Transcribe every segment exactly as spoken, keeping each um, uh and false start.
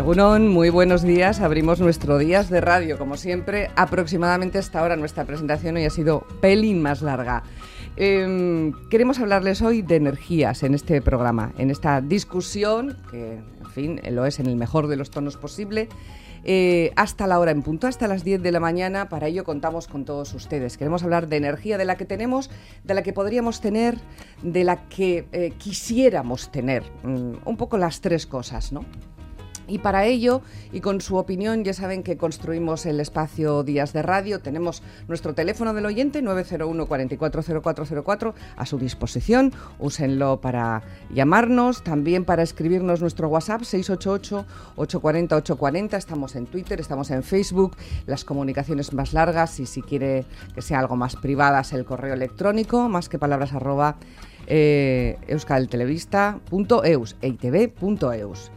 Egunon, muy buenos días. Abrimos nuestro Días de Radio, como siempre. Aproximadamente hasta ahora nuestra presentación hoy ha sido pelín más larga. Eh, queremos hablarles hoy de energías en este programa, en esta discusión, que en fin lo es en el mejor de los tonos posible, eh, hasta la hora en punto, hasta las diez de la mañana. Para ello contamos con todos ustedes. Queremos hablar de energía, de la que tenemos, de la que podríamos tener, de la que eh, quisiéramos tener. Mm, un poco las tres cosas, ¿no? Y para ello, y con su opinión, ya saben que construimos el espacio Días de Radio. Tenemos nuestro teléfono del oyente, nueve cero uno, cuatro cuatro cero cuatro cero cuatro, a su disposición. Úsenlo para llamarnos, también para escribirnos nuestro WhatsApp, seis ocho ocho, ocho cuatro cero, ocho cuatro cero. Estamos en Twitter, estamos en Facebook. Las comunicaciones más largas, y si quiere que sea algo más privadas, el correo electrónico, más que palabras, arroba, eh, euskaltelebista punto eus, e i te be punto eus.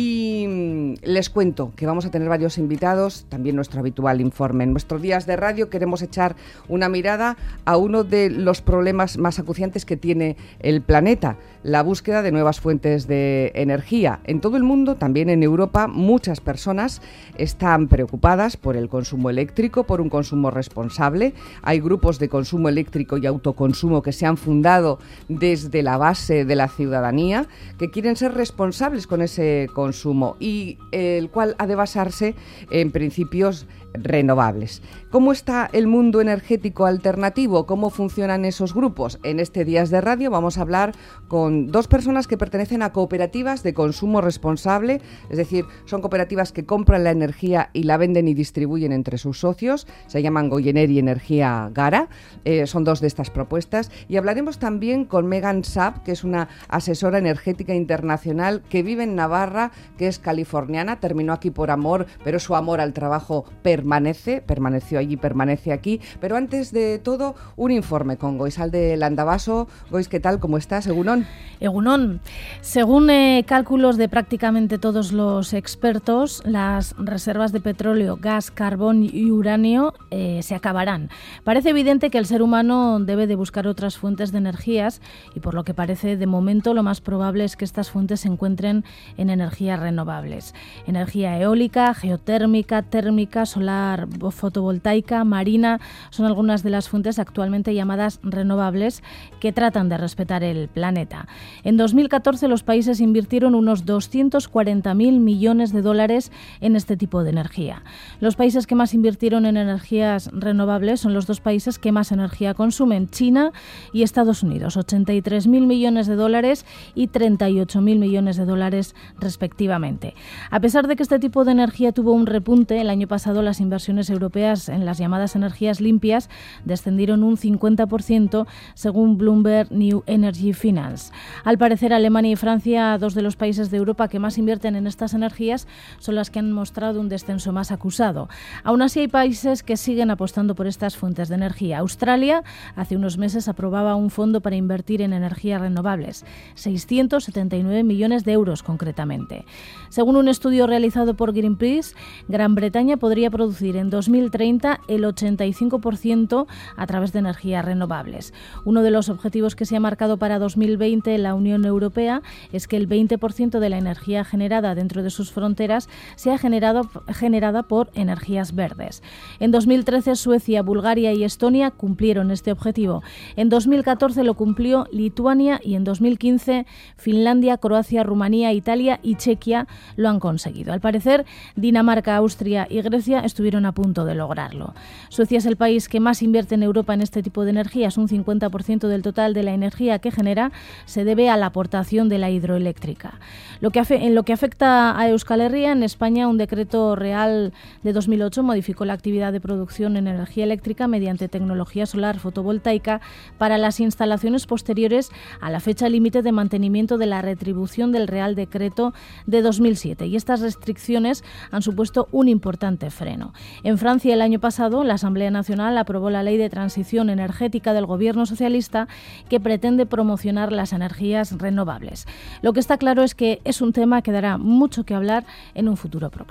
Y mmm, les cuento que vamos a tener varios invitados, también nuestro habitual informe. En nuestros Días de Radio queremos echar una mirada a uno de los problemas más acuciantes que tiene el planeta, la búsqueda de nuevas fuentes de energía. En todo el mundo, también en Europa, muchas personas están preocupadas por el consumo eléctrico, por un consumo responsable. Hay grupos de consumo eléctrico y autoconsumo que se han fundado desde la base de la ciudadanía, que quieren ser responsables con ese consumo. consumo y eh, el cual ha de basarse en principios renovables. ¿Cómo está el mundo energético alternativo? ¿Cómo funcionan esos grupos? En este Días de Radio vamos a hablar con dos personas que pertenecen a cooperativas de consumo responsable, es decir, son cooperativas que compran la energía y la venden y distribuyen entre sus socios. Se llaman Goyener y Energía Gara. Eh, son dos de estas propuestas. Y hablaremos también con Megan Saab, que es una asesora energética internacional que vive en Navarra, que es californiana, terminó aquí por amor, pero su amor al trabajo permanece, permaneció allí, permanece aquí. Pero antes de todo, un informe con Goizalde Landavaso. Goiz, ¿qué tal? ¿Cómo estás? Egunon. Egunon. Según eh, cálculos de prácticamente todos los expertos, las reservas de petróleo, gas, carbón y uranio eh, se acabarán. Parece evidente que el ser humano debe de buscar otras fuentes de energías y, por lo que parece, de momento lo más probable es que estas fuentes se encuentren en energías renovables. Energía eólica, geotérmica, térmica, solar, fotovoltaica, marina, son algunas de las fuentes actualmente llamadas renovables que tratan de respetar el planeta. En dos mil catorce los países invirtieron unos doscientos cuarenta mil millones de dólares en este tipo de energía. Los países que más invirtieron en energías renovables son los dos países que más energía consumen, China y Estados Unidos, ochenta y tres mil millones de dólares y treinta y ocho mil millones de dólares respectivamente. A pesar de que este tipo de energía tuvo un repunte, el año pasado las inversiones europeas en las llamadas energías limpias descendieron un cincuenta por ciento según Bloomberg New Energy Finance. Al parecer, Alemania y Francia, dos de los países de Europa que más invierten en estas energías, son las que han mostrado un descenso más acusado. Aún así, hay países que siguen apostando por estas fuentes de energía. Australia hace unos meses aprobaba un fondo para invertir en energías renovables, seiscientos setenta y nueve millones de euros concretamente. Según un estudio realizado por Greenpeace, Gran Bretaña podría producir en dos mil treinta el ochenta y cinco por ciento a través de energías renovables. Uno de los objetivos que se ha marcado para dos mil veinte la Unión Europea es que el veinte por ciento de la energía generada dentro de sus fronteras sea generado, generada por energías verdes. En dos mil trece Suecia, Bulgaria y Estonia cumplieron este objetivo. En dos mil catorce lo cumplió Lituania y en dos mil quince Finlandia, Croacia, Rumanía, Italia y Chequia lo han conseguido. Al parecer, Dinamarca, Austria y Grecia estuvieron a punto de lograrlo. Suecia es el país que más invierte en Europa en este tipo de energías. Un cincuenta por ciento del total de la energía que genera se debe a la aportación de la hidroeléctrica. Lo que afe- en lo que afecta a Euskal Herria, en España, un decreto real de dos mil ocho modificó la actividad de producción en energía eléctrica mediante tecnología solar fotovoltaica para las instalaciones posteriores a la fecha límite de mantenimiento de la retribución del Real Decreto de dos mil siete. Y estas restricciones han supuesto un importante freno. En Francia, el año pasado, la Asamblea Nacional aprobó la Ley de Transición Energética del Gobierno socialista que pretende promocionar las energías renovables. Lo que está claro es que es un tema que dará mucho que hablar en un futuro próximo.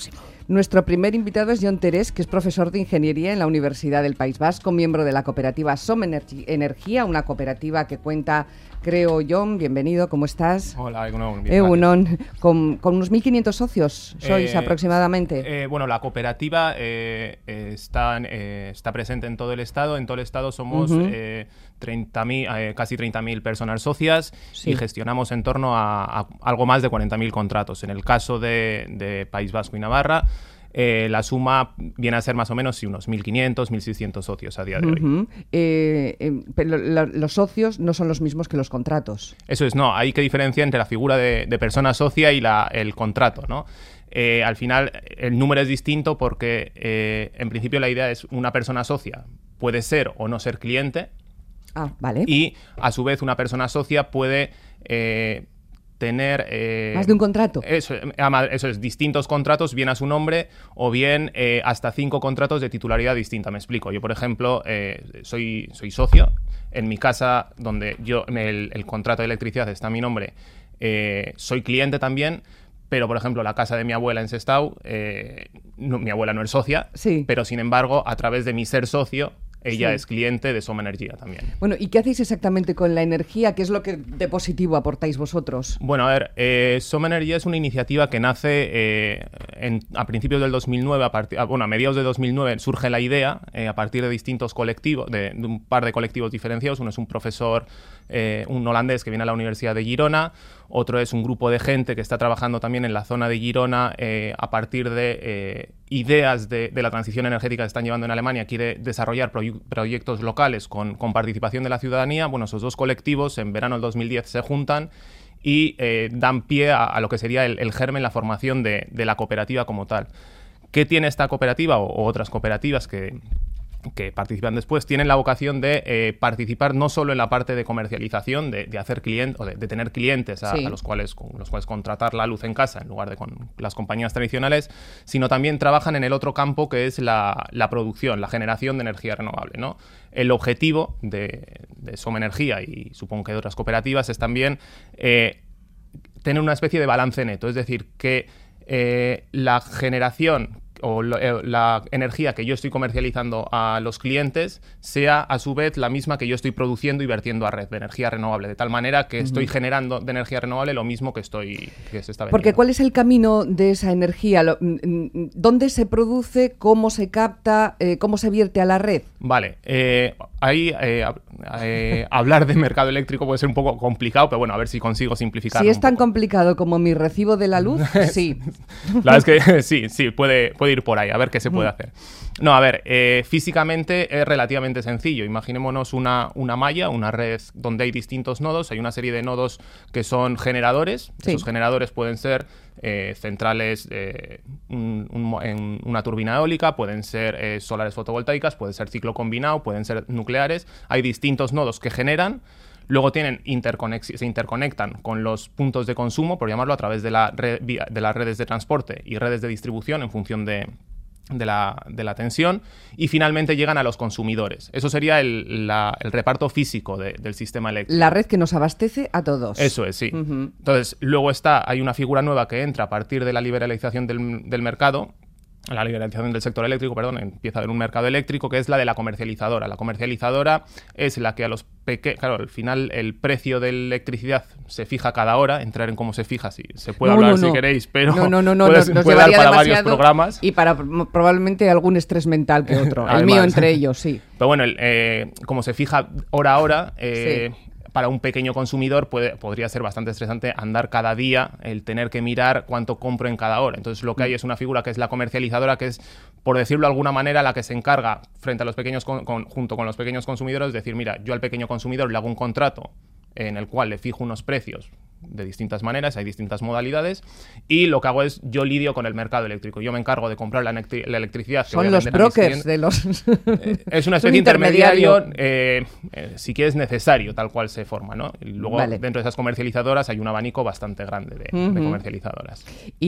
Nuestro primer invitado es Jon Terés, que es profesor de Ingeniería en la Universidad del País Vasco, miembro de la cooperativa Som Energia, una cooperativa que cuenta, creo, Jon, bienvenido, ¿cómo estás? Hola, Egunon. Egunon, con, con unos mil quinientos socios sois eh, aproximadamente. Eh, bueno, la cooperativa eh, eh, está, eh, está presente en todo el estado. En todo el estado somos uh-huh. eh, treinta mil, eh, casi treinta mil personas socias sí. y gestionamos en torno a, a algo más de cuarenta mil contratos. En el caso de, de País Vasco y Navarra, Eh, la suma viene a ser más o menos sí, unos mil quinientos, mil seiscientos socios a día de uh-huh. hoy. Eh, eh, pero lo, los socios no son los mismos que los contratos. Eso es, no, hay que diferenciar entre la figura de, de persona socia y la, el contrato, ¿no? Eh, al final, el número es distinto porque, eh, en principio, la idea es una persona socia puede ser o no ser cliente. Ah, vale. Y, a su vez, una persona socia puede... Eh, tener... Eh, ¿Más de un contrato? Eso, eso es, distintos contratos, bien a su nombre, o bien eh, hasta cinco contratos de titularidad distinta. Me explico. Yo, por ejemplo, eh, soy, soy socio. En mi casa, donde yo el, el contrato de electricidad está a mi nombre, eh, soy cliente también, pero, por ejemplo, la casa de mi abuela en Sestao, eh, no, mi abuela no es socia, sí. pero, sin embargo, a través de mi ser socio, ella sí. es cliente de Som Energia también. Bueno, ¿y qué hacéis exactamente con la energía? ¿Qué es lo que de positivo aportáis vosotros? Bueno, a ver, eh, Som Energia es una iniciativa que nace eh, en, a principios del dos mil nueve, a partir, bueno, a mediados de dos mil nueve surge la idea eh, a partir de distintos colectivos, de, de un par de colectivos diferenciados. Uno es un profesor, eh, un holandés que viene a la Universidad de Girona, otro es un grupo de gente que está trabajando también en la zona de Girona eh, a partir de eh, ideas de, de la transición energética que están llevando en Alemania. Quiere desarrollar proy- proyectos locales con, con participación de la ciudadanía. Bueno, esos dos colectivos en verano del dos mil diez se juntan y eh, dan pie a, a lo que sería el, el germen, la formación de, de la cooperativa como tal. ¿Qué tiene esta cooperativa o, o otras cooperativas que... que participan después? Tienen la vocación de eh, participar no solo en la parte de comercialización, de, de hacer clientes o de, de tener clientes a, sí. a los cuales con los cuales contratar la luz en casa en lugar de con las compañías tradicionales, sino también trabajan en el otro campo que es la, la producción, la generación de energía renovable, ¿no? El objetivo de, de Som Energia y supongo que de otras cooperativas es también eh, tener una especie de balance neto, es decir, que eh, la generación o la energía que yo estoy comercializando a los clientes sea a su vez la misma que yo estoy produciendo y vertiendo a red de energía renovable, de tal manera que uh-huh. estoy generando de energía renovable lo mismo que estoy que se está vendiendo. Porque ¿cuál es el camino de esa energía? ¿Dónde se produce? ¿Cómo se capta? Eh, ¿Cómo se vierte a la red? Vale, eh, ahí eh, eh, hablar de mercado eléctrico puede ser un poco complicado, pero bueno, a ver si consigo simplificarlo. Si es tan poco. complicado como mi recibo de la luz, sí. La verdad es que sí, sí, puede, puede ir por ahí, a ver qué se puede hacer. No, a ver, eh, físicamente es relativamente sencillo. Imaginémonos una, una malla, una red donde hay distintos nodos. Hay una serie de nodos que son generadores. Sí. Esos generadores pueden ser eh, centrales eh, un, un, en una turbina eólica, pueden ser eh, solares fotovoltaicas, pueden ser ciclo combinado, pueden ser nucleares. Hay distintos nodos que generan. Luego tienen interconex- se interconectan con los puntos de consumo, por llamarlo, a través de, la red, de las redes de transporte y redes de distribución en función de, de, la, de la tensión, y finalmente llegan a los consumidores. Eso sería el, la, el reparto físico de, del sistema eléctrico. La red que nos abastece a todos. Eso es, sí. Uh-huh. Entonces, luego está, hay una figura nueva que entra a partir de la liberalización del, del mercado, la liberalización del sector eléctrico, perdón, empieza a haber un mercado eléctrico, que es la de la comercializadora. La comercializadora es la que a los pequeños... Claro, al final el precio de la electricidad se fija cada hora. Entrar en cómo se fija, sí, se puede no, hablar no, no. si queréis, pero no, no, no, no, puede, nos, nos puede dar para demasiado varios programas. Y para probablemente algún estrés mental que otro. Además, el mío entre ellos, sí. Pero bueno, el, eh, como se fija hora a hora... Eh, sí. Para un pequeño consumidor puede, podría ser bastante estresante andar cada día, el tener que mirar cuánto compro en cada hora. Entonces lo que hay es una figura que es la comercializadora, que es, por decirlo de alguna manera, la que se encarga frente a los pequeños con, con, junto con los pequeños consumidores, decir, mira, yo al pequeño consumidor le hago un contrato en el cual le fijo unos precios de distintas maneras, hay distintas modalidades, y lo que hago es, yo lidio con el mercado eléctrico. Yo me encargo de comprar la, electri- la electricidad. Que Son los brokers de los... eh, es una especie de intermediario, eh, eh, si quieres necesario, tal cual se forma, ¿no? Y luego, vale. Dentro de esas comercializadoras hay un abanico bastante grande de, uh-huh. de comercializadoras.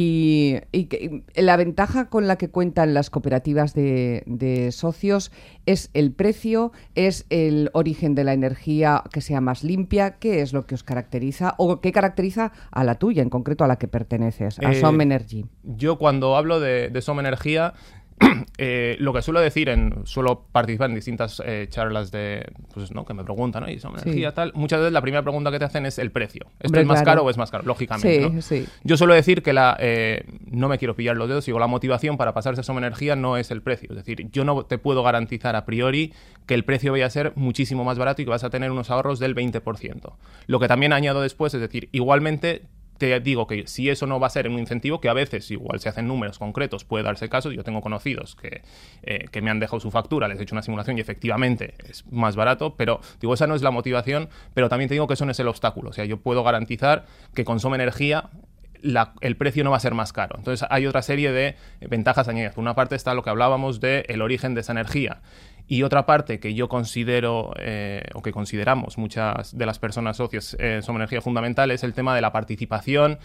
Y, y que, la ventaja con la que cuentan las cooperativas de, de socios es el precio, es el origen de la energía que sea más limpia. ¿Qué es lo que os caracteriza o qué caracteriza caracteriza a la tuya, en concreto a la que perteneces, a Eh, Som Energy? Yo cuando hablo de, de Som Energía, eh, lo que suelo decir, en suelo participar en distintas eh, charlas de, pues, ¿no? que me preguntan, ¿no? ¿Y Som Energía Sí. tal? Muchas veces la primera pregunta que te hacen es el precio. ¿Esto Hombre, es más claro. caro o es más caro? Lógicamente, Sí, ¿no? sí. Yo suelo decir que la, eh, no me quiero pillar los dedos, digo, la motivación para pasarse a Som Energía no es el precio. Es decir, yo no te puedo garantizar a priori que el precio vaya a ser muchísimo más barato y que vas a tener unos ahorros del veinte por ciento. Lo que también añado después es decir, igualmente te digo que si eso no va a ser un incentivo, que a veces igual se hacen números concretos, puede darse caso. Yo tengo conocidos que, eh, que me han dejado su factura, les he hecho una simulación y efectivamente es más barato, pero digo, esa no es la motivación, pero también te digo que eso no es el obstáculo. O sea, yo puedo garantizar que con Som Energía La, el precio no va a ser más caro. Entonces hay otra serie de ventajas añadidas. Por una parte está lo que hablábamos del origen de esa energía. Y otra parte que yo considero, eh, o que consideramos muchas de las personas socias en Som Energía fundamental, es el tema de la participación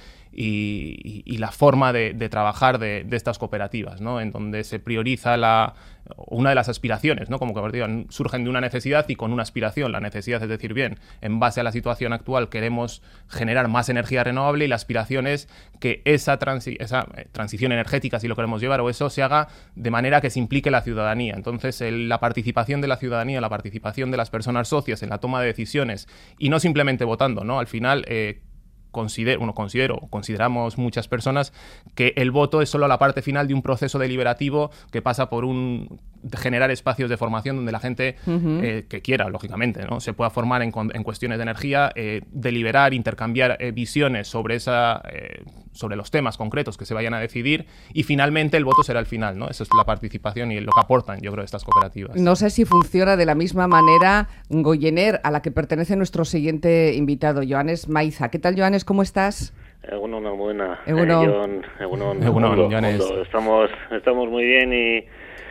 y, y, y la forma de, de trabajar de, de estas cooperativas, ¿no? En donde se prioriza la, una de las aspiraciones, ¿no? Como cooperativas surgen de una necesidad y con una aspiración. La necesidad es decir, bien, en base a la situación actual queremos generar más energía renovable y la aspiración es que esa, transi esa eh, transición energética, si lo queremos llevar, o eso se haga de manera que se implique la ciudadanía. Entonces, el, la participación de la ciudadanía, la participación de las personas socias en la toma de decisiones y no simplemente votando, ¿no? Al final, eh, considero, bueno, considero, consideramos muchas personas que el voto es solo la parte final de un proceso deliberativo que pasa por un generar espacios de formación donde la gente uh-huh. eh, que quiera, lógicamente, ¿no? se pueda formar en, en cuestiones de energía, eh, deliberar, intercambiar eh, visiones sobre esa eh, sobre los temas concretos que se vayan a decidir y finalmente el voto será el final, ¿no? Esa es la participación y lo que aportan, yo creo, estas cooperativas. No sé si funciona de la misma manera Goyener, a la que pertenece nuestro siguiente invitado, Joanes Maiza. ¿Qué tal, Joanes? ¿Cómo estás? Egunon, una buena. Egunon. Eh, John, Egunon, Egunon, mundo, Joanes. mundo. Estamos, estamos muy bien y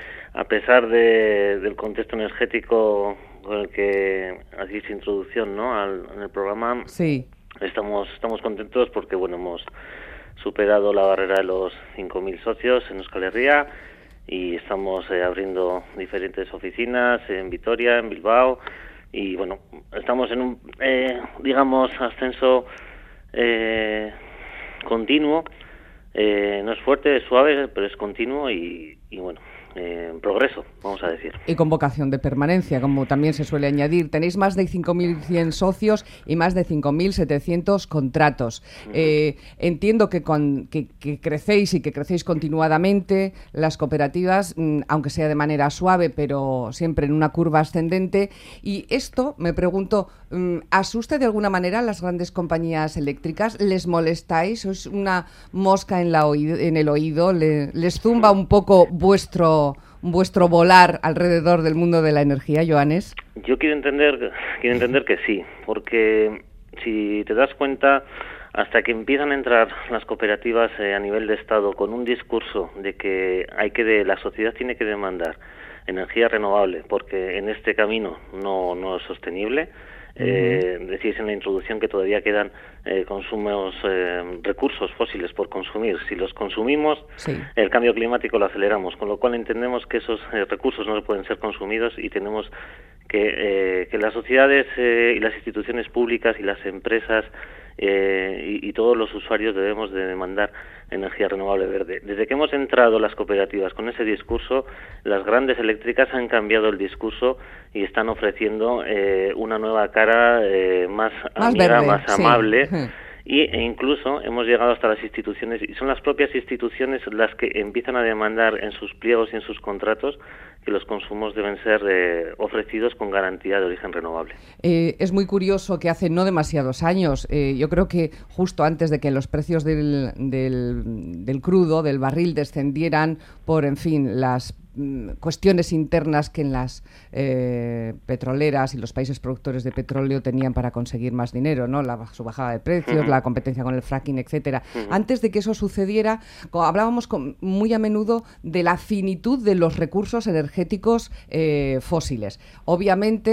a pesar de, del contexto energético con el que hacéis introducción, ¿no? Al, en el programa, sí. estamos, estamos contentos porque bueno, hemos superado la barrera de los cinco mil socios en Euskal Herria y estamos eh, abriendo diferentes oficinas en Vitoria, en Bilbao y bueno, estamos en un, eh, digamos, ascenso eh, continuo, eh, no es fuerte, es suave, pero es continuo y, y bueno, eh, en progreso, vamos a decir. Y con vocación de permanencia, como también se suele añadir. Tenéis más de cinco mil cien socios y más de cinco mil setecientos contratos. Uh-huh. Eh, entiendo que, con, que, que crecéis y que crecéis continuadamente. Las cooperativas, mmm, aunque sea de manera suave, pero siempre en una curva ascendente. Y esto, me pregunto, mmm, ¿asusta de alguna manera a las grandes compañías eléctricas? ¿Les molestáis? ¿Es una mosca en, la oído, en el oído? ¿Le, ¿Les zumba un poco vuestro... vuestro volar alrededor del mundo de la energía, Joanes? Yo quiero entender, quiero entender que sí, porque si te das cuenta, hasta que empiezan a entrar las cooperativas eh, a nivel de Estado con un discurso de que hay que de, la sociedad tiene que demandar energía renovable, porque en este camino no, no es sostenible. Eh, decís en la introducción que todavía quedan eh, consumos, eh, recursos fósiles por consumir. Si los consumimos, sí. el cambio climático lo aceleramos, con lo cual entendemos que esos eh, recursos no pueden ser consumidos y tenemos que, eh, que las sociedades eh, y las instituciones públicas y las empresas eh, y, y todos los usuarios debemos de demandar energía renovable verde. Desde que hemos entrado las cooperativas con ese discurso, las grandes eléctricas han cambiado el discurso y están ofreciendo eh, una nueva cara eh, más, más amiga, verde, más sí. amable. Y, e incluso hemos llegado hasta las instituciones, y son las propias instituciones las que empiezan a demandar en sus pliegos y en sus contratos que los consumos deben ser eh, ofrecidos con garantía de origen renovable. Eh, es muy curioso que hace no demasiados años, eh, yo creo que justo antes de que los precios del, del, del crudo, del barril, descendieran por, en fin, las cuestiones internas que en las eh, petroleras y los países productores de petróleo tenían para conseguir más dinero, ¿no? La su bajada de precios, uh-huh. la competencia con el fracking, etcétera. Uh-huh. Antes de que eso sucediera, hablábamos con, muy a menudo de la finitud de los recursos energéticos eh, fósiles. Obviamente,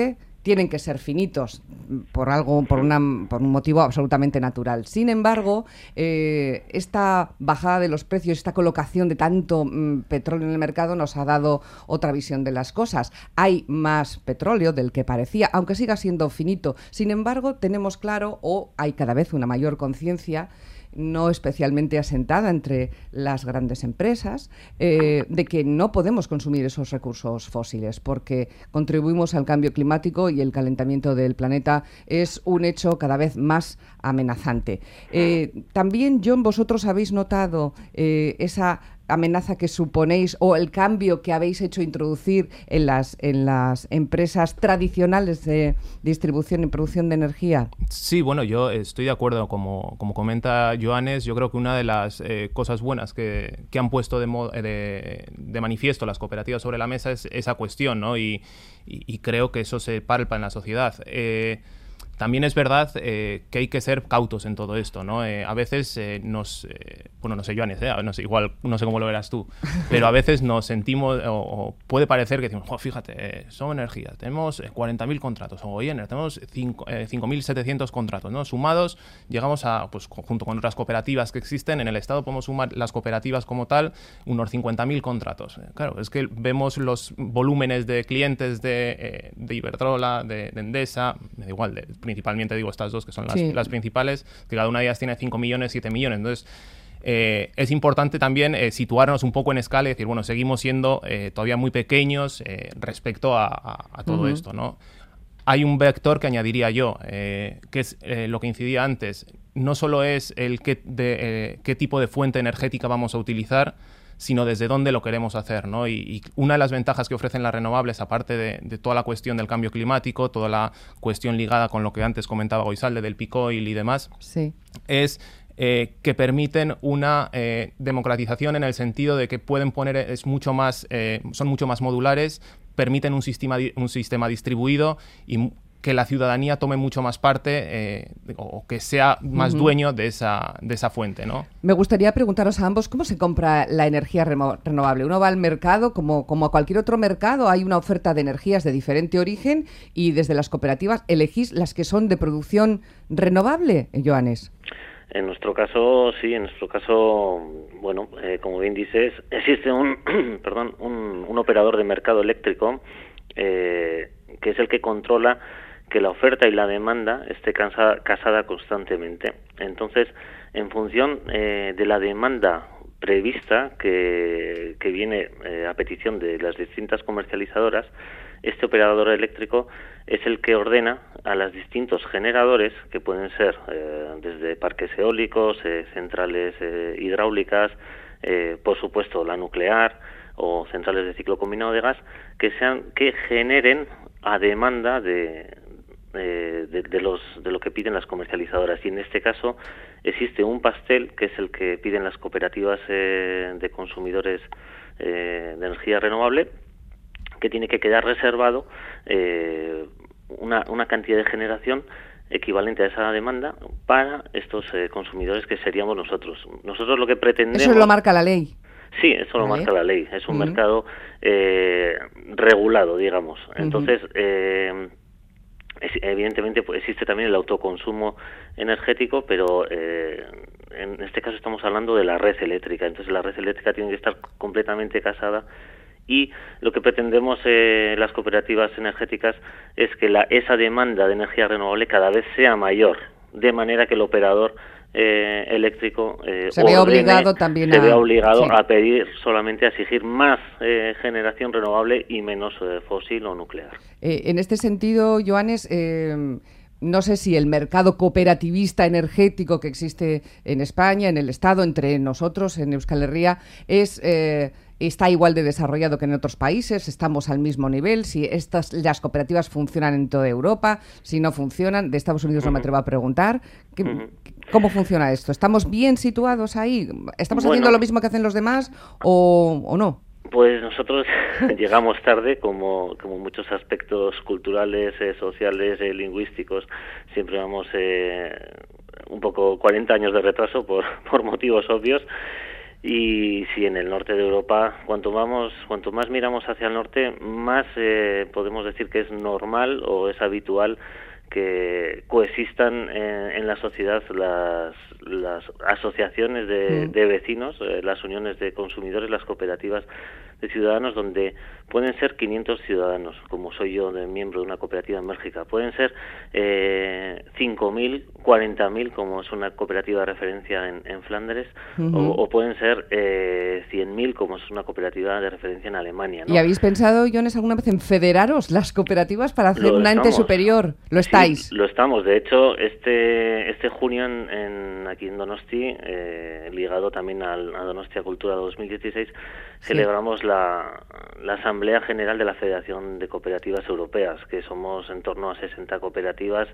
tienen que ser finitos por algo, por, una, por un motivo absolutamente natural. Sin embargo, eh, esta bajada de los precios, esta colocación de tanto mm, petróleo en el mercado nos ha dado otra visión de las cosas. Hay más petróleo del que parecía, aunque siga siendo finito. Sin embargo, tenemos claro, o hay cada vez una mayor conciencia, no especialmente asentada entre las grandes empresas, eh, de que no podemos consumir esos recursos fósiles porque contribuimos al cambio climático y el calentamiento del planeta es un hecho cada vez más amenazante. Eh, también, John, vosotros habéis notado eh, esa amenaza que suponéis o el cambio que habéis hecho introducir en las en las empresas tradicionales de distribución y producción de energía. Sí, bueno, yo estoy de acuerdo, como, como comenta Johannes. Yo creo que una de las eh, cosas buenas que, que han puesto de, mo- de, de manifiesto las cooperativas sobre la mesa es esa cuestión, ¿no? Y, y, y creo que eso se palpa en la sociedad. Eh, También es verdad eh, que hay que ser cautos en todo esto, ¿no? Eh, a veces eh, nos... Eh, bueno, no sé, Johannes, eh, no sé, igual no sé cómo lo verás tú, pero a veces nos sentimos, o, o puede parecer que decimos, oh, fíjate, eh, Som Energía, tenemos eh, cuarenta mil contratos, o Goiener, tenemos cinco mil setecientos contratos, ¿no? Sumados, llegamos a, pues junto con otras cooperativas que existen, en el Estado podemos sumar las cooperativas como tal, unos cincuenta mil contratos. Eh, claro, es que vemos los volúmenes de clientes de, eh, de Iberdrola, de, de Endesa, me da igual, de, principalmente digo estas dos que son las, sí. las principales, que cada una de ellas tiene cinco millones, siete millones. Entonces, eh, es importante también eh, situarnos un poco en escala y decir, bueno, seguimos siendo eh, todavía muy pequeños eh, respecto a, a, a todo uh-huh. esto, ¿no? Hay un vector que añadiría yo, eh, que es eh, lo que incidía antes. No solo es el qué, de, eh, qué tipo de fuente energética vamos a utilizar, sino desde dónde lo queremos hacer, ¿no? Y, y una de las ventajas que ofrecen las renovables, aparte de, de toda la cuestión del cambio climático, toda la cuestión ligada con lo que antes comentaba Goizalde del peak oil y demás, sí. es eh, que permiten una eh, democratización en el sentido de que pueden poner, es mucho más, eh, son mucho más modulares, permiten un sistema, un sistema distribuido y que la ciudadanía tome mucho más parte eh, o que sea más uh-huh. dueño de esa, de esa fuente, ¿no? Me gustaría preguntaros a ambos, ¿cómo se compra la energía remo- renovable? Uno va al mercado, como, como a cualquier otro mercado, hay una oferta de energías de diferente origen y desde las cooperativas elegís las que son de producción renovable, Johannes. En nuestro caso, sí, en nuestro caso, bueno, eh, como bien dices, existe un, perdón, un, un operador de mercado eléctrico eh, que es el que controla que la oferta y la demanda esté casada, casada constantemente. Entonces, en función eh, de la demanda prevista que, que viene eh, a petición de las distintas comercializadoras, este operador eléctrico es el que ordena a los distintos generadores, que pueden ser eh, desde parques eólicos, eh, centrales eh, hidráulicas, eh, por supuesto la nuclear o centrales de ciclo combinado de gas, que sean que generen a demanda de, de, de, de los de lo que piden las comercializadoras. Y en este caso existe un pastel que es el que piden las cooperativas eh, de consumidores eh, de energía renovable, que tiene que quedar reservado eh, una, una cantidad de generación equivalente a esa demanda para estos eh, consumidores que seríamos nosotros. Nosotros lo que pretendemos... Eso lo marca la ley. Sí, eso lo ¿Vale? marca la ley. Es un uh-huh. mercado eh, regulado, digamos. Entonces, uh-huh. eh, es, evidentemente pues, existe también el autoconsumo energético, pero eh, en este caso estamos hablando de la red eléctrica. Entonces, la red eléctrica tiene que estar completamente casada. Y lo que pretendemos eh, las cooperativas energéticas es que la, esa demanda de energía renovable cada vez sea mayor, de manera que el operador eh, eléctrico eh, se ve obligado también se a, ve obligado sí. a pedir solamente a exigir más eh, generación renovable y menos eh, fósil o nuclear. Eh, en este sentido, Johannes, eh, no sé si el mercado cooperativista energético que existe en España, en el Estado, entre nosotros, en Euskal Herria, es... Eh, está igual de desarrollado que en otros países, estamos al mismo nivel, si estas las cooperativas funcionan en toda Europa, si no funcionan, de Estados Unidos uh-huh. no me atrevo a preguntar. ¿Qué, uh-huh. ¿Cómo funciona esto? ¿Estamos bien situados ahí? ¿Estamos bueno, haciendo lo mismo que hacen los demás o, o no? Pues nosotros llegamos tarde, como, como muchos aspectos culturales, eh, sociales, eh, lingüísticos, siempre vamos eh, un poco cuarenta años de retraso por, por motivos obvios. Y si en el norte de Europa, cuanto vamos, cuanto más miramos hacia el norte, más eh, podemos decir que es normal o es habitual que coexistan en, en la sociedad las, las asociaciones de, de vecinos, eh, las uniones de consumidores, las cooperativas de ciudadanos, donde pueden ser quinientos ciudadanos, como soy yo, de miembro de una cooperativa en Bélgica, pueden ser eh, cinco mil, cuarenta mil, como es una cooperativa de referencia en, en Flandes, uh-huh. o, o pueden ser eh, cien mil, como es una cooperativa de referencia en Alemania, ¿no? ¿Y habéis pensado, Jones, alguna vez en federaros las cooperativas para hacer un ente superior? ¿Lo estáis? Sí, lo estamos. De hecho, este este junio en, en aquí en Donosti, eh, ligado también al, a Donostia Cultura dos mil dieciséis, sí. celebramos la, la Asamblea General de la Federación de Cooperativas Europeas, que somos en torno a sesenta cooperativas,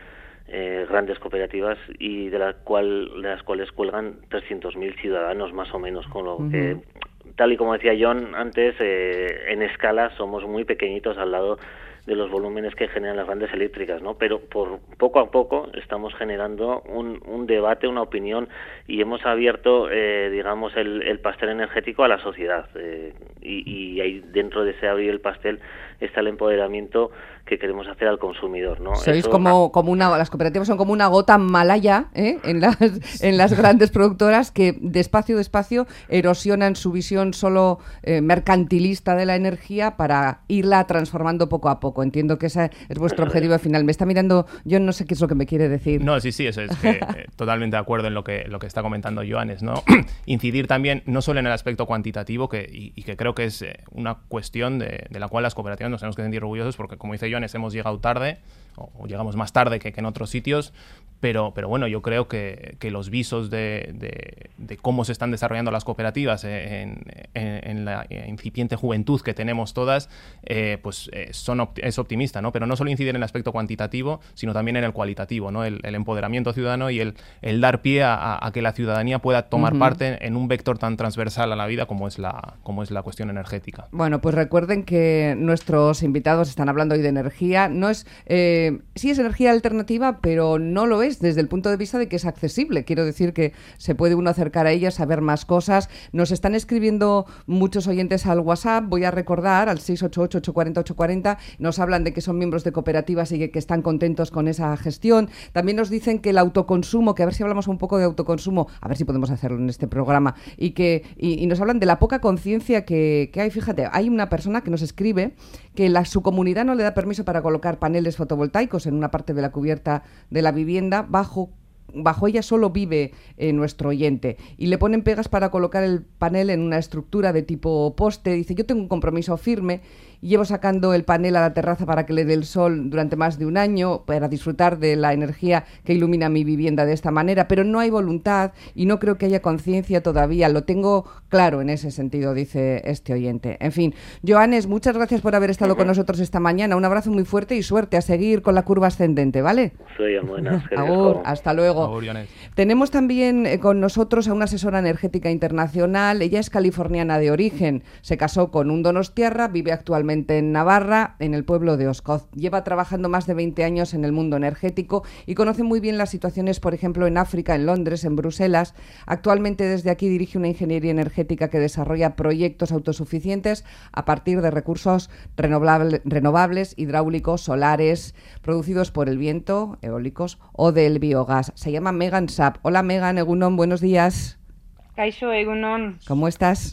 eh, grandes cooperativas, y de, la cual, de las cuales cuelgan trescientos mil ciudadanos más o menos, con lo uh-huh. que, tal y como decía John antes, eh, en escala somos muy pequeñitos al lado de los volúmenes que generan las grandes eléctricas, ¿no? Pero por poco a poco estamos generando un, un debate, una opinión, y hemos abierto, eh, digamos, el, el pastel energético a la sociedad. Eh, y, y ahí dentro de ese abrir el pastel está el empoderamiento que queremos hacer al consumidor, ¿no? Sois Eso, como, como una, las cooperativas son como una gota malaya, ¿eh? en, las, en las grandes productoras que despacio, despacio erosionan su visión solo eh, mercantilista de la energía para irla transformando poco a poco. Entiendo que ese es vuestro eso objetivo es. final. Me está mirando, yo no sé qué es lo que me quiere decir. No, sí, sí, eso es que, eh, totalmente de acuerdo en lo que, lo que está comentando Joanes, ¿no? Incidir también no solo en el aspecto cuantitativo, que, y, y que creo que es eh, una cuestión de, de la cual las cooperativas nos tenemos que sentir orgullosos, porque como dice Joanes, hemos llegado tarde, o, o llegamos más tarde que, que en otros sitios, pero, pero bueno, yo creo que, que los visos de, de, de cómo se están desarrollando las cooperativas en, en, en la incipiente juventud que tenemos todas, eh, pues eh, son opt- es optimista, ¿no? Pero no solo incidir en el aspecto cuantitativo, sino también en el cualitativo, ¿no? El, el empoderamiento ciudadano y el, el dar pie a, a que la ciudadanía pueda tomar uh-huh. parte en un vector tan transversal a la vida como es la, como es la cuestión energética. Bueno, pues recuerden que nuestros invitados están hablando hoy de energía. No es, eh, sí es energía alternativa, pero no lo es desde el punto de vista de que es accesible. Quiero decir que se puede uno acercar a ella, saber más cosas. Nos están escribiendo muchos oyentes al WhatsApp. Voy a recordar al seis ocho ocho, ocho cuatro cero, ocho cuatro cero. Nos hablan de que son miembros de cooperativas y que, que están contentos con esa gestión. También nos dicen que el autoconsumo, que a ver si hablamos un poco de autoconsumo, a ver si podemos hacerlo en este programa, y que y, y nos hablan de la poca conciencia que, que hay. Fíjate, hay una persona que nos escribe que la, su comunidad no le da permiso para colocar paneles fotovoltaicos en una parte de la cubierta de la vivienda. Bajo bajo ella solo vive eh, nuestro oyente, y le ponen pegas para colocar el panel en una estructura de tipo poste. Dice, yo tengo un compromiso firme y llevo sacando el panel a la terraza para que le dé el sol durante más de un año para disfrutar de la energía que ilumina mi vivienda de esta manera, pero no hay voluntad y no creo que haya conciencia todavía. Lo tengo claro en ese sentido, dice este oyente. En fin, Joanes, muchas gracias por haber estado con nosotros esta mañana. Un abrazo muy fuerte y suerte a seguir con la curva ascendente, ¿vale? Soy buenas. Agur, hasta luego. Agur, tenemos también eh, con nosotros a una asesora energética internacional. Ella es californiana de origen, se casó con un donostiarra, vive actualmente en Navarra, en el pueblo de Oscoz. Lleva trabajando más de veinte años en el mundo energético y conoce muy bien las situaciones, por ejemplo, en África, en Londres, en Bruselas. Actualmente desde aquí dirige una ingeniería energética que desarrolla proyectos autosuficientes a partir de recursos renovable, renovables, hidráulicos, solares, producidos por el viento, eólicos o del biogás. Se llama Megan Sapp. Hola Megan, Egunon, buenos días. Kaixo, Egunon. ¿Cómo estás?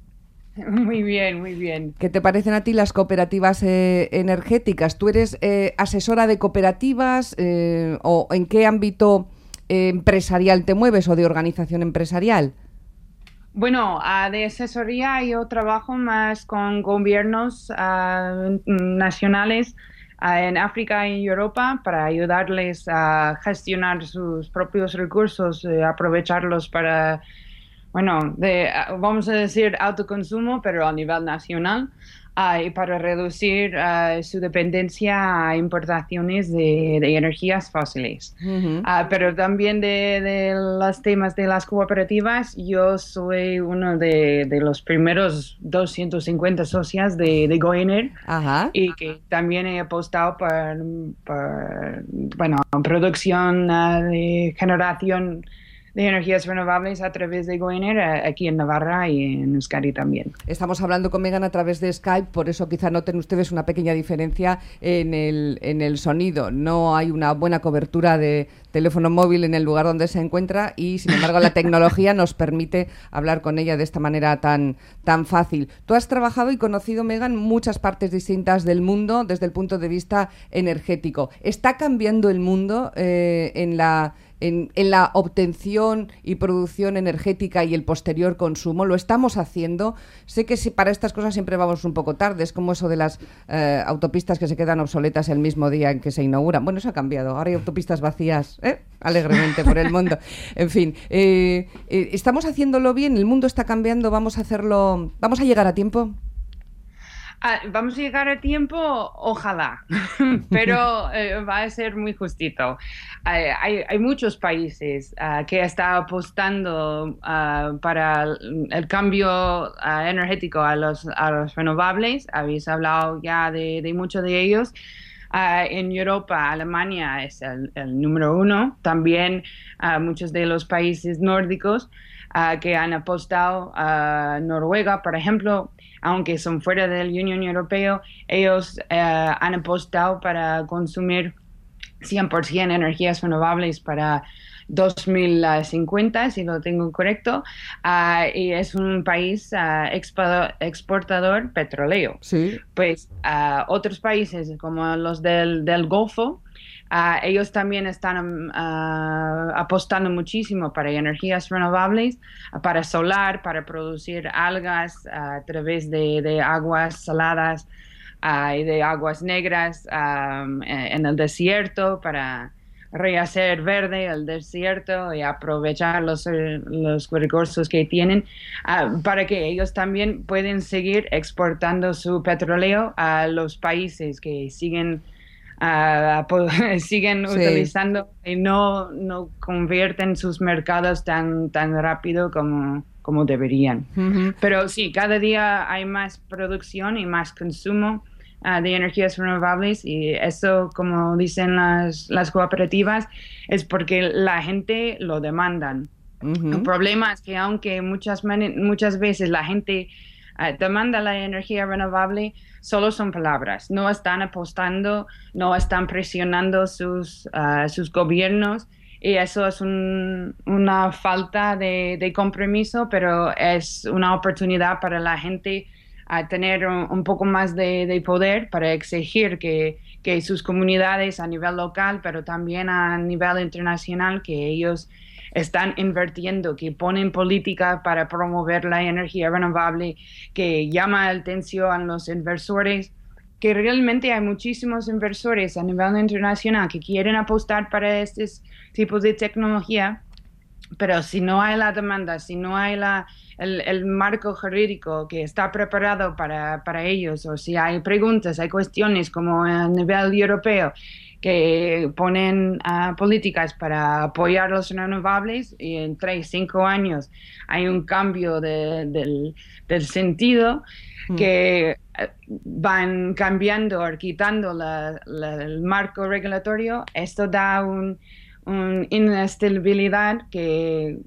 Muy bien, muy bien. ¿Qué te parecen a ti las cooperativas eh, energéticas? ¿Tú eres eh, asesora de cooperativas eh, o en qué ámbito eh, empresarial te mueves o de organización empresarial? Bueno, uh, de asesoría yo trabajo más con gobiernos uh, nacionales uh, en África y Europa para ayudarles a gestionar sus propios recursos, eh, aprovecharlos para... Bueno, de, vamos a decir autoconsumo, pero a nivel nacional, uh, y para reducir uh, su dependencia a importaciones de, de energías fósiles. Uh-huh. Uh, pero también de, de los temas de las cooperativas, yo soy uno de, de los primeros doscientos cincuenta socios de, de Goiner, uh-huh. y que también he apostado por, por bueno, producción uh, de generación de energías renovables a través de Goiner aquí en Navarra y en Euskadi también. Estamos hablando con Megan a través de Skype, por eso quizá noten ustedes una pequeña diferencia en el, en el sonido. No hay una buena cobertura de teléfono móvil en el lugar donde se encuentra y, sin embargo, la tecnología nos permite hablar con ella de esta manera tan, tan fácil. Tú has trabajado y conocido, Megan, muchas partes distintas del mundo desde el punto de vista energético. ¿Está cambiando el mundo eh, en la... En, en la obtención y producción energética y el posterior consumo? ¿Lo estamos haciendo? Sé que si para estas cosas siempre vamos un poco tarde, es como eso de las eh, autopistas que se quedan obsoletas el mismo día en que se inauguran. Bueno, eso ha cambiado, ahora hay autopistas vacías, ¿eh? alegremente por el mundo. En fin, eh, eh, ¿estamos haciéndolo bien? ¿El mundo está cambiando? ¿Vamos a hacerlo? ¿Vamos a llegar a tiempo? Ah, vamos a llegar a tiempo, ojalá, pero eh, va a ser muy justito. Hay, hay, hay muchos países uh, que están apostando uh, para el, el cambio uh, energético a los, a los renovables. Habéis hablado ya de, de muchos de ellos. Uh, en Europa, Alemania es el, el número uno. También uh, muchos de los países nórdicos uh, que han apostado, uh, Noruega, por ejemplo, aunque son fuera de la Unión Europea, ellos uh, han apostado para consumir cien por ciento energías renovables para dos mil cincuenta, si lo tengo correcto, uh, y es un país uh, expo- exportador petrolero. Sí. Pues uh, otros países como los del, del Golfo, uh, ellos también están uh, apostando muchísimo para energías renovables, uh, para solar, para producir algas uh, a través de, de aguas saladas uh, y de aguas negras um, en el desierto, para rehacer verde el desierto y aprovechar los, los recursos que tienen uh, para que ellos también pueden seguir exportando su petróleo a los países que siguen uh, siguen sí. utilizando y no, no convierten sus mercados tan, tan rápido como, como deberían. Uh-huh. Pero sí, cada día hay más producción y más consumo Uh, de energías renovables, y eso, como dicen las, las cooperativas, es porque la gente lo demandan. Uh-huh. El problema es que aunque muchas, muchas veces la gente uh, demanda la energía renovable, solo son palabras, no están apostando, no están presionando sus, uh, sus gobiernos, y eso es un, una falta de, de compromiso, pero es una oportunidad para la gente a tener un, un poco más de, de poder para exigir que, que sus comunidades a nivel local, pero también a nivel internacional, que ellos están invirtiendo, que ponen política para promover la energía renovable, que llama la atención a los inversores, que realmente hay muchísimos inversores a nivel internacional que quieren apostar para estos tipos de tecnología, pero si no hay la demanda, si no hay la, el, el marco jurídico que está preparado para, para ellos, o si hay preguntas, hay cuestiones como a nivel europeo que ponen uh, políticas para apoyar los renovables, y en tres, cinco años hay un cambio de, del, del sentido, mm. que van cambiando o quitando la, la, el marco regulatorio. Esto da un una inestabilidad que,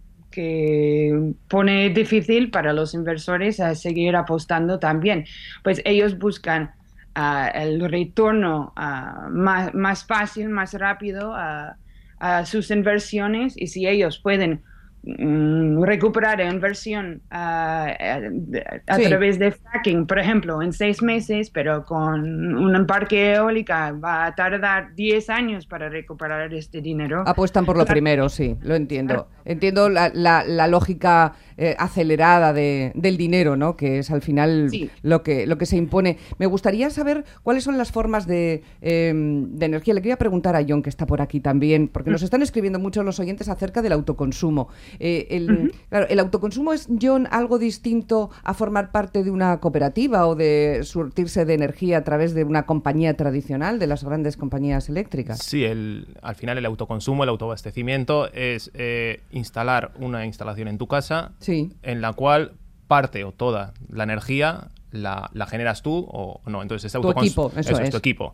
que pone difícil para los inversores a seguir apostando también. Pues ellos buscan uh, el retorno uh, más, más fácil, más rápido a, a sus inversiones, y si ellos pueden um, recuperar la inversión uh, a, a sí. través de fracking, por ejemplo, en seis meses, pero con un parque eólico va a tardar diez años para recuperar este dinero. Apuestan por lo claro. primero, sí, lo entiendo. Entiendo la, la, la lógica eh, acelerada de, del dinero, ¿no? Que es al final sí. lo que lo que se impone. Me gustaría saber cuáles son las formas de, eh, de energía. Le quería preguntar a Jon, que está por aquí también, porque nos están escribiendo muchos los oyentes acerca del autoconsumo. Eh, el, uh-huh. claro, ¿el autoconsumo es, Jon, algo distinto a formar parte de una cooperativa o de surtirse de energía a través de una compañía tradicional, de las grandes compañías eléctricas? Sí, el, al final el autoconsumo, el autoabastecimiento es eh, instalar una instalación en tu casa sí. en la cual parte o toda la energía la, la generas tú o no. Entonces, este tu autocons- equipo, eso, eso es. es tu equipo.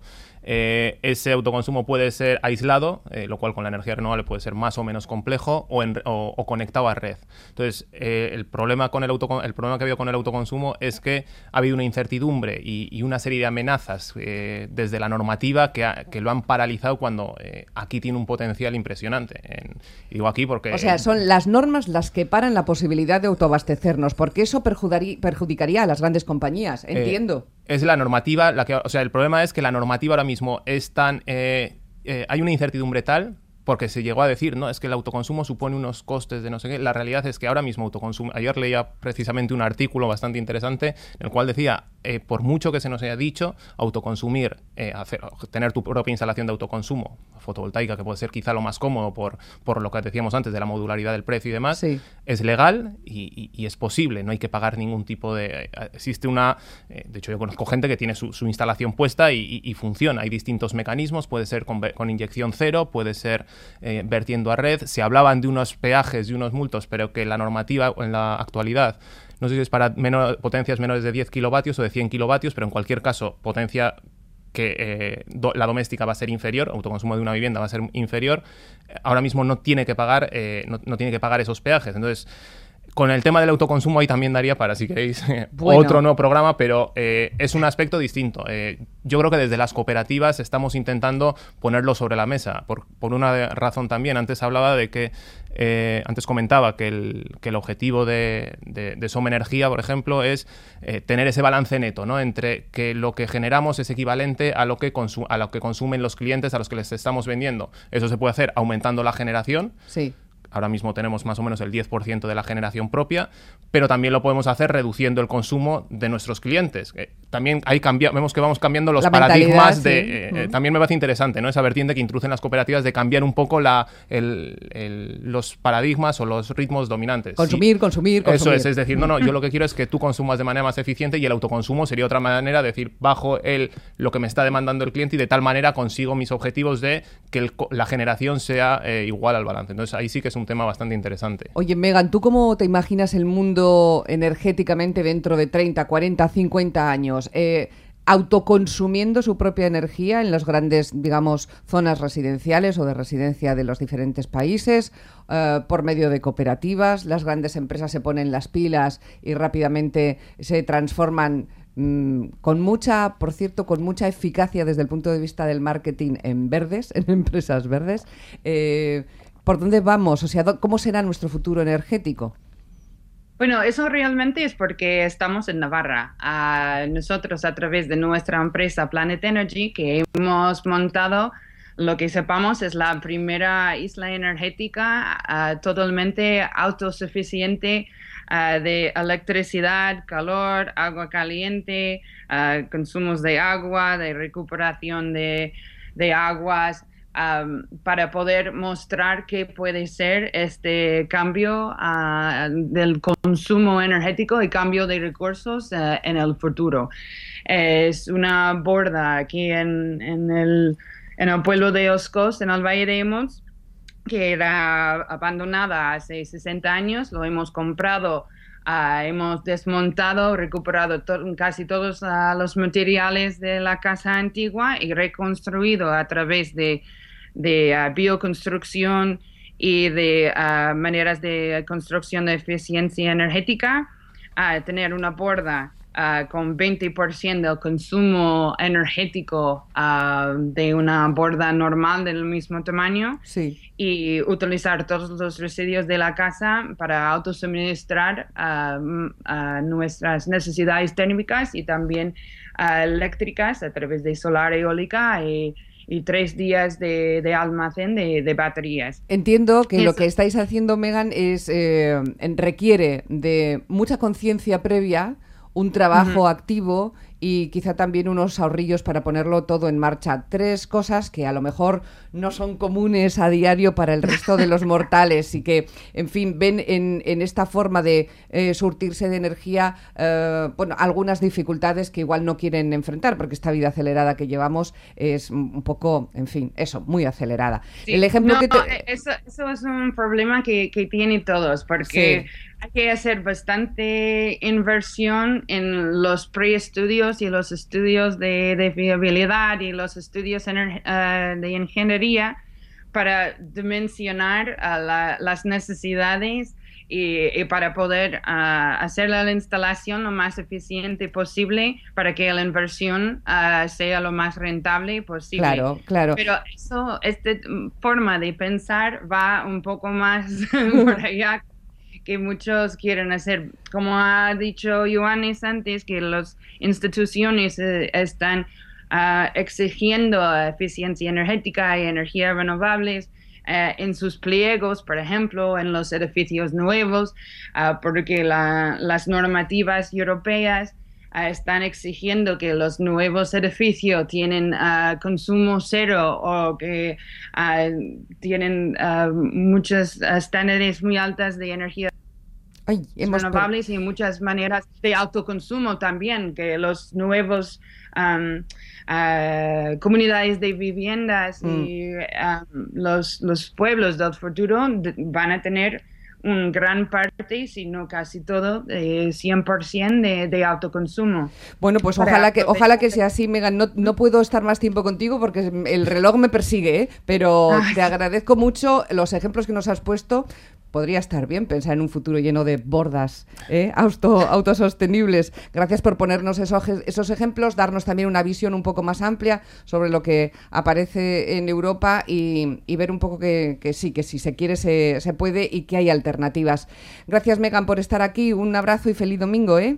Eh, ese autoconsumo puede ser aislado, eh, lo cual con la energía renovable puede ser más o menos complejo, o, en, o, o conectado a red. Entonces, eh, el problema con el autocon- el problema que ha habido con el autoconsumo es que ha habido una incertidumbre y, y una serie de amenazas eh, desde la normativa que, ha, que lo han paralizado cuando eh, aquí tiene un potencial impresionante. En, y digo aquí porque... O sea, son las normas las que paran la posibilidad de autoabastecernos, porque eso perjudicaría, perjudicaría a las grandes compañías, entiendo. Eh, es la normativa, la que, o sea, el problema es que la normativa ahora mismo es tan... Eh, eh, hay una incertidumbre tal... porque se llegó a decir, no, es que el autoconsumo supone unos costes de no sé qué. La realidad es que ahora mismo autoconsumo... Ayer leía precisamente un artículo bastante interesante en el cual decía, eh, por mucho que se nos haya dicho, autoconsumir, eh, hacer, tener tu propia instalación de autoconsumo fotovoltaica, que puede ser quizá lo más cómodo por, por lo que decíamos antes de la modularidad del precio y demás, sí. es legal y, y, y es posible. No hay que pagar ningún tipo de... Existe una... Eh, de hecho, yo conozco gente que tiene su, su instalación puesta y, y, y funciona. Hay distintos mecanismos. Puede ser con, con inyección cero, puede ser... Eh, vertiendo a red. Se hablaban de unos peajes y unos multos, pero que la normativa en la actualidad, no sé si es para menor, potencias menores de diez kilovatios o de cien kilovatios, pero en cualquier caso, potencia que eh, do, la doméstica va a ser inferior, autoconsumo de una vivienda va a ser inferior, ahora mismo no tiene que pagar, eh, no, no tiene que pagar esos peajes. Entonces, con el tema del autoconsumo ahí también daría para, si queréis, bueno. otro nuevo programa, pero eh, es un aspecto distinto. Eh, yo creo que desde las cooperativas estamos intentando ponerlo sobre la mesa, por, por una razón también. Antes hablaba de que, eh, antes comentaba que el, que el objetivo de, de, de Soma Energía, por ejemplo, es eh, tener ese balance neto, ¿no? Entre que lo que generamos es equivalente a lo que consu- a lo que consumen los clientes a los que les estamos vendiendo. Eso se puede hacer aumentando la generación. Sí. Ahora mismo tenemos más o menos el diez por ciento de la generación propia, pero también lo podemos hacer reduciendo el consumo de nuestros clientes. Eh, también hay cambia- vemos que vamos cambiando los la paradigmas de... Sí. Eh, eh, también me parece interesante, ¿no? Esa vertiente que introducen las cooperativas de cambiar un poco la, el, el, los paradigmas o los ritmos dominantes. Consumir, sí. consumir, consumir. Eso es, es decir, no, no, yo lo que quiero es que tú consumas de manera más eficiente y el autoconsumo sería otra manera de decir, bajo el, lo que me está demandando el cliente y de tal manera consigo mis objetivos de que el, la generación sea eh, igual al balance. Entonces ahí sí que es un tema bastante interesante. Oye, Megan, ¿tú cómo te imaginas el mundo energéticamente dentro de treinta, cuarenta, cincuenta años? Eh, autoconsumiendo su propia energía en las grandes, digamos, zonas residenciales o de residencia de los diferentes países, eh, por medio de cooperativas. Las grandes empresas se ponen las pilas y rápidamente se transforman mmm, con mucha, por cierto, con mucha eficacia desde el punto de vista del marketing en verdes, en empresas verdes. Eh, ¿Por dónde vamos? O sea, ¿cómo será nuestro futuro energético? Bueno, eso realmente es porque estamos en Navarra. Uh, nosotros, a través de nuestra empresa Planet Energy, que hemos montado, lo que sepamos, es la primera isla energética uh, totalmente autosuficiente uh, de electricidad, calor, agua caliente, uh, consumos de agua, de recuperación de, de aguas. Um, para poder mostrar qué puede ser este cambio uh, del consumo energético y cambio de recursos uh, en el futuro. Es una borda aquí en, en, el, en el pueblo de Oscos, en el Valle de Hemos, que era abandonada hace sesenta años. Lo hemos comprado, uh, hemos desmontado, recuperado to- casi todos uh, los materiales de la casa antigua y reconstruido a través de de uh, bioconstrucción y de uh, maneras de construcción de eficiencia energética, uh, tener una borda uh, con veinte por ciento del consumo energético uh, de una borda normal del mismo tamaño, sí. Y utilizar todos los residuos de la casa para autosuministrar uh, uh, nuestras necesidades térmicas y también uh, eléctricas a través de solar eólica y y tres días de, de almacén de, de baterías. Entiendo que Eso. Lo que estáis haciendo, Megan, es eh, requiere de mucha conciencia previa, un trabajo uh-huh. activo y quizá también unos ahorrillos para ponerlo todo en marcha. Tres cosas que a lo mejor no son comunes a diario para el resto de los mortales y que, en fin, ven en, en esta forma de eh, surtirse de energía eh, bueno, algunas dificultades que igual no quieren enfrentar, porque esta vida acelerada que llevamos es un poco, en fin, eso, muy acelerada. Sí. El ejemplo no, que te... eso, eso es un problema que, que tienen todos, porque... Sí. hay que hacer bastante inversión en los preestudios y los estudios de, de viabilidad y los estudios ener, uh, de ingeniería para dimensionar uh, la, las necesidades y, y para poder uh, hacer la instalación lo más eficiente posible para que la inversión uh, sea lo más rentable posible. Claro, claro. Pero eso, esta forma de pensar va un poco más por allá que muchos quieren hacer. Como ha dicho Ioannis antes, que las instituciones eh, están uh, exigiendo eficiencia energética y energías renovables Uh, en sus pliegos, por ejemplo, en los edificios nuevos, uh, porque la, las normativas europeas uh, están exigiendo que los nuevos edificios tienen uh, consumo cero o que uh, tienen uh, muchos uh, estándares muy altos de energía Ay, hemos renovables y muchas maneras de autoconsumo también, que los nuevos um, uh, comunidades de viviendas mm. y um, los, los pueblos del futuro de, van a tener un gran parte, si no casi todo, eh, cien por ciento de, de autoconsumo. Bueno, pues ojalá que, ojalá que sea así, Megan. No, no puedo estar más tiempo contigo porque el reloj me persigue, ¿eh? Pero Ay. te agradezco mucho los ejemplos que nos has puesto. Podría estar bien pensar en un futuro lleno de bordas ¿eh? Auto, autosostenibles. Gracias por ponernos esos, esos ejemplos, darnos también una visión un poco más amplia sobre lo que aparece en Europa y, y ver un poco que, que sí, que si se quiere se, se puede y que hay alternativas. Gracias, Megan, por estar aquí. Un abrazo y feliz domingo, ¿eh?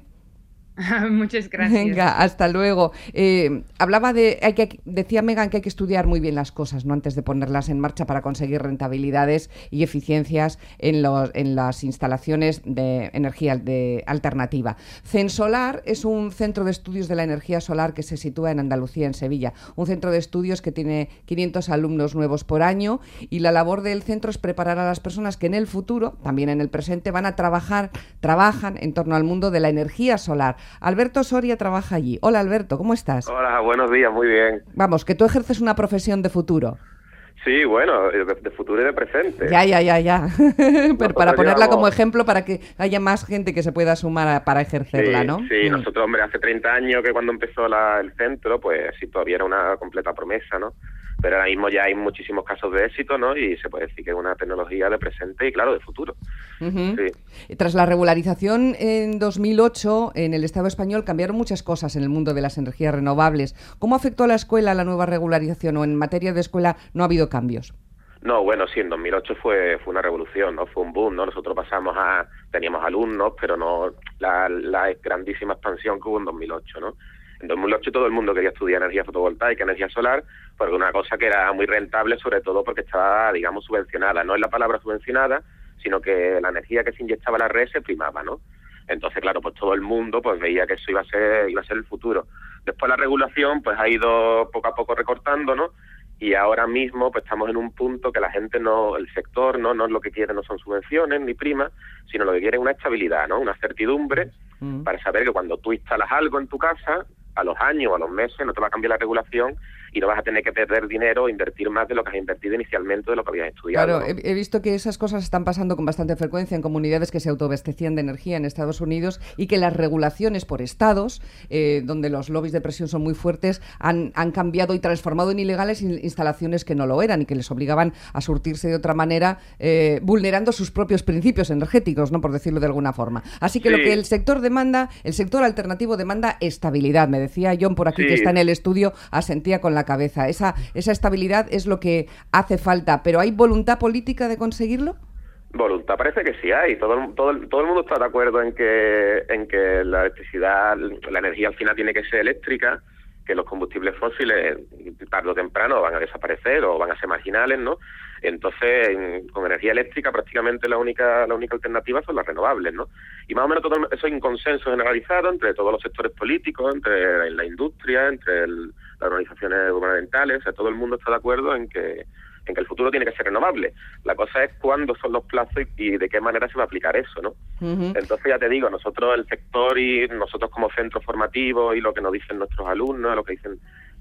Muchas gracias. Venga, hasta luego. Eh, hablaba de, hay que, decía Megan que hay que estudiar muy bien las cosas, ¿no? Antes de ponerlas en marcha para conseguir rentabilidades y eficiencias en, los, en las instalaciones de energía de alternativa. Censolar es un centro de estudios de la energía solar que se sitúa en Andalucía, en Sevilla. Un centro de estudios que tiene quinientos alumnos nuevos por año y la labor del centro es preparar a las personas que en el futuro, también en el presente, van a trabajar, trabajan en torno al mundo de la energía solar. Alberto Soria trabaja allí. Hola, Alberto, ¿cómo estás? Hola, buenos días, muy bien. Vamos, que tú ejerces una profesión de futuro. Sí, bueno, de, de futuro y de presente. Ya, ya, ya, ya. Pero para ponerla llevamos... como ejemplo, para que haya más gente que se pueda sumar a, para ejercerla, sí, ¿no? Sí, mm. nosotros, hombre, hace treinta años que cuando empezó la, el centro, pues sí, todavía era una completa promesa, ¿no? Pero ahora mismo ya hay muchísimos casos de éxito, ¿no? Y se puede decir que es una tecnología de presente y, claro, de futuro. Uh-huh. Sí. Tras la regularización en dos mil ocho, en el Estado español cambiaron muchas cosas en el mundo de las energías renovables. ¿Cómo afectó a la escuela la nueva regularización o en materia de escuela no ha habido cambios? No, bueno, sí, en dos mil ocho fue fue una revolución, ¿no? Fue un boom, ¿no? Nosotros pasamos a... Teníamos alumnos, pero no la, la grandísima expansión que hubo en dos mil ocho, ¿no? En dos mil ocho todo el mundo quería estudiar energía fotovoltaica, energía solar, porque una cosa que era muy rentable, sobre todo porque estaba, digamos, subvencionada. No es la palabra subvencionada, sino que la energía que se inyectaba a la red se primaba, ¿no? Entonces, claro, pues todo el mundo pues veía que eso iba a ser iba a ser el futuro. Después la regulación pues ha ido poco a poco recortando, ¿no? Y ahora mismo pues estamos en un punto que la gente no, el sector no no es lo que quiere, no son subvenciones ni primas, sino lo que quiere es una estabilidad, ¿no? Una certidumbre mm. para saber que cuando tú instalas algo en tu casa, a los años o a los meses no te va a cambiar la regulación y no vas a tener que perder dinero o invertir más de lo que has invertido inicialmente de lo que habías estudiado. Claro, ¿no? he, he visto que esas cosas están pasando con bastante frecuencia en comunidades que se autoabastecían de energía en Estados Unidos y que las regulaciones por estados, eh, donde los lobbies de presión son muy fuertes, han, han cambiado y transformado en ilegales instalaciones que no lo eran y que les obligaban a surtirse de otra manera, eh, vulnerando sus propios principios energéticos, ¿no? Por decirlo de alguna forma. Así que sí. Lo que el sector demanda, el sector alternativo demanda estabilidad. Me decía John por aquí, sí. que está en el estudio, asentía con la cabeza. Esa, esa estabilidad es lo que hace falta, pero ¿hay voluntad política de conseguirlo? Voluntad parece que sí hay. Todo, todo, todo el mundo está de acuerdo en que, en que la electricidad, la energía al final tiene que ser eléctrica, que los combustibles fósiles tarde o temprano van a desaparecer o van a ser marginales, ¿no? Entonces, en, con energía eléctrica prácticamente la única la única alternativa son las renovables, ¿no? Y más o menos todo eso hay un consenso generalizado entre todos los sectores políticos, entre la industria, entre el, las organizaciones gubernamentales, o sea, todo el mundo está de acuerdo en que en que el futuro tiene que ser renovable. La cosa es cuándo son los plazos y, y de qué manera se va a aplicar eso, ¿no? Uh-huh. Entonces, ya te digo, nosotros, el sector y nosotros como centro formativo y lo que nos dicen nuestros alumnos, lo que dicen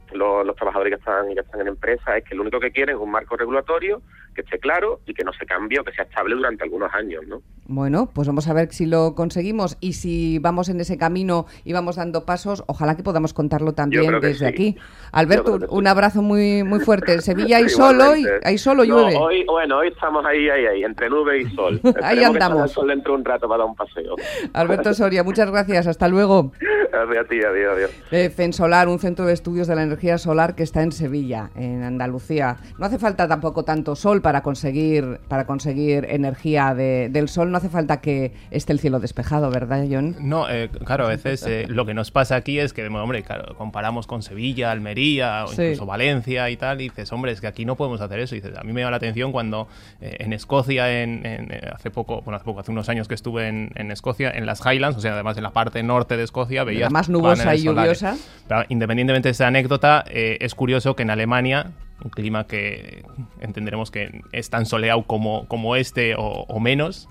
los, los trabajadores que están, que están en empresas, es que lo único que quieren es un marco regulatorio que esté claro y que no se cambie o que sea estable durante algunos años, ¿no? Bueno, pues vamos a ver si lo conseguimos y si vamos en ese camino y vamos dando pasos, ojalá que podamos contarlo también desde sí. aquí. Alberto, un sí. abrazo muy muy fuerte. En Sevilla hay sol hoy, hay sol o llueve. No, hoy, bueno, hoy estamos ahí, ahí, ahí, entre nube y sol. Ahí andamos. Que el sol dentro de un rato para dar un paseo. Alberto Soria, muchas gracias, hasta luego. Gracias a ti, adiós, adiós. Eh, Fensolar, un centro de estudios de la energía solar que está en Sevilla, en Andalucía. No hace falta tampoco tanto sol para conseguir para conseguir energía de, del sol, no hace falta que esté el cielo despejado, ¿verdad, John? No, eh, claro, a veces eh, lo que nos pasa aquí es que, bueno, hombre, claro, comparamos con Sevilla, Almería o sí. incluso Valencia y tal, y dices, hombre, es que aquí no podemos hacer eso. Y dices, a mí me llama la atención cuando eh, en Escocia, en, en, hace poco, bueno, hace poco, hace unos años que estuve en, en Escocia, en las Highlands, o sea, además en la parte norte de Escocia, veías la más nubosa y lluviosa. Pero, independientemente de esa anécdota, eh, es curioso que en Alemania, un clima que entenderemos que es tan soleado como, como este o, o menos,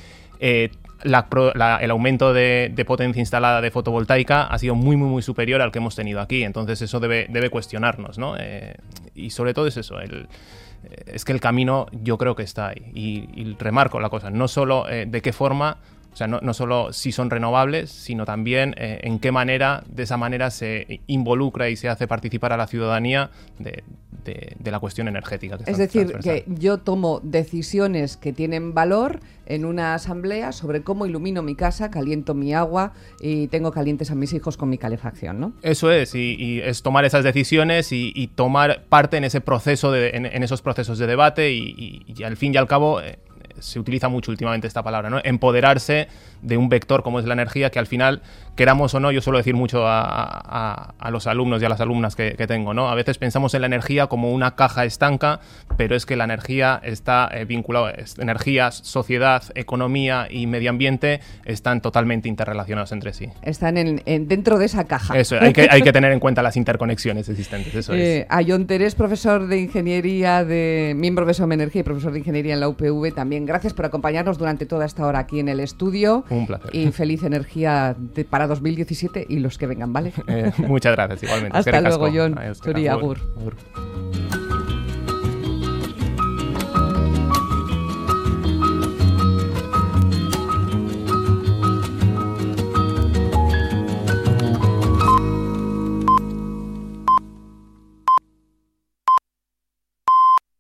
eh, la, la, el aumento de, de potencia instalada de fotovoltaica ha sido muy, muy, muy superior al que hemos tenido aquí. Entonces eso debe, debe cuestionarnos, ¿no? Eh, y sobre todo es eso, el, es que el camino yo creo que está ahí. Y, y remarco la cosa, no solo eh, de qué forma, o sea, no, no solo si son renovables, sino también eh, en qué manera, de esa manera se involucra y se hace participar a la ciudadanía de, de, de la cuestión energética. Que es decir, que yo tomo decisiones que tienen valor en una asamblea sobre cómo ilumino mi casa, caliento mi agua y tengo calientes a mis hijos con mi calefacción, ¿no? Eso es, y, y es tomar esas decisiones y, y tomar parte en ese proceso, de, en, en esos procesos de debate y, y, y al fin y al cabo... Eh, se utiliza mucho últimamente esta palabra, ¿no? Empoderarse de un vector como es la energía, que al final, queramos o no, yo suelo decir mucho a, a, a los alumnos y a las alumnas que, que tengo, ¿no? A veces pensamos en la energía como una caja estanca, pero es que la energía está eh, vinculada, energía, sociedad, economía y medio ambiente están totalmente interrelacionados entre sí. Están en, en, dentro de esa caja. Eso, hay que, hay que tener en cuenta las interconexiones existentes, eso eh, es. A John Terés, profesor de ingeniería, de miembro de Som Energía y profesor de ingeniería en la U P V, también gracias por acompañarnos durante toda esta hora aquí en el estudio. Un placer. Y feliz energía de, para dos mil diecisiete y los que vengan, ¿vale? Eh, muchas gracias, igualmente. Hasta luego, John. Soria, agur. agur.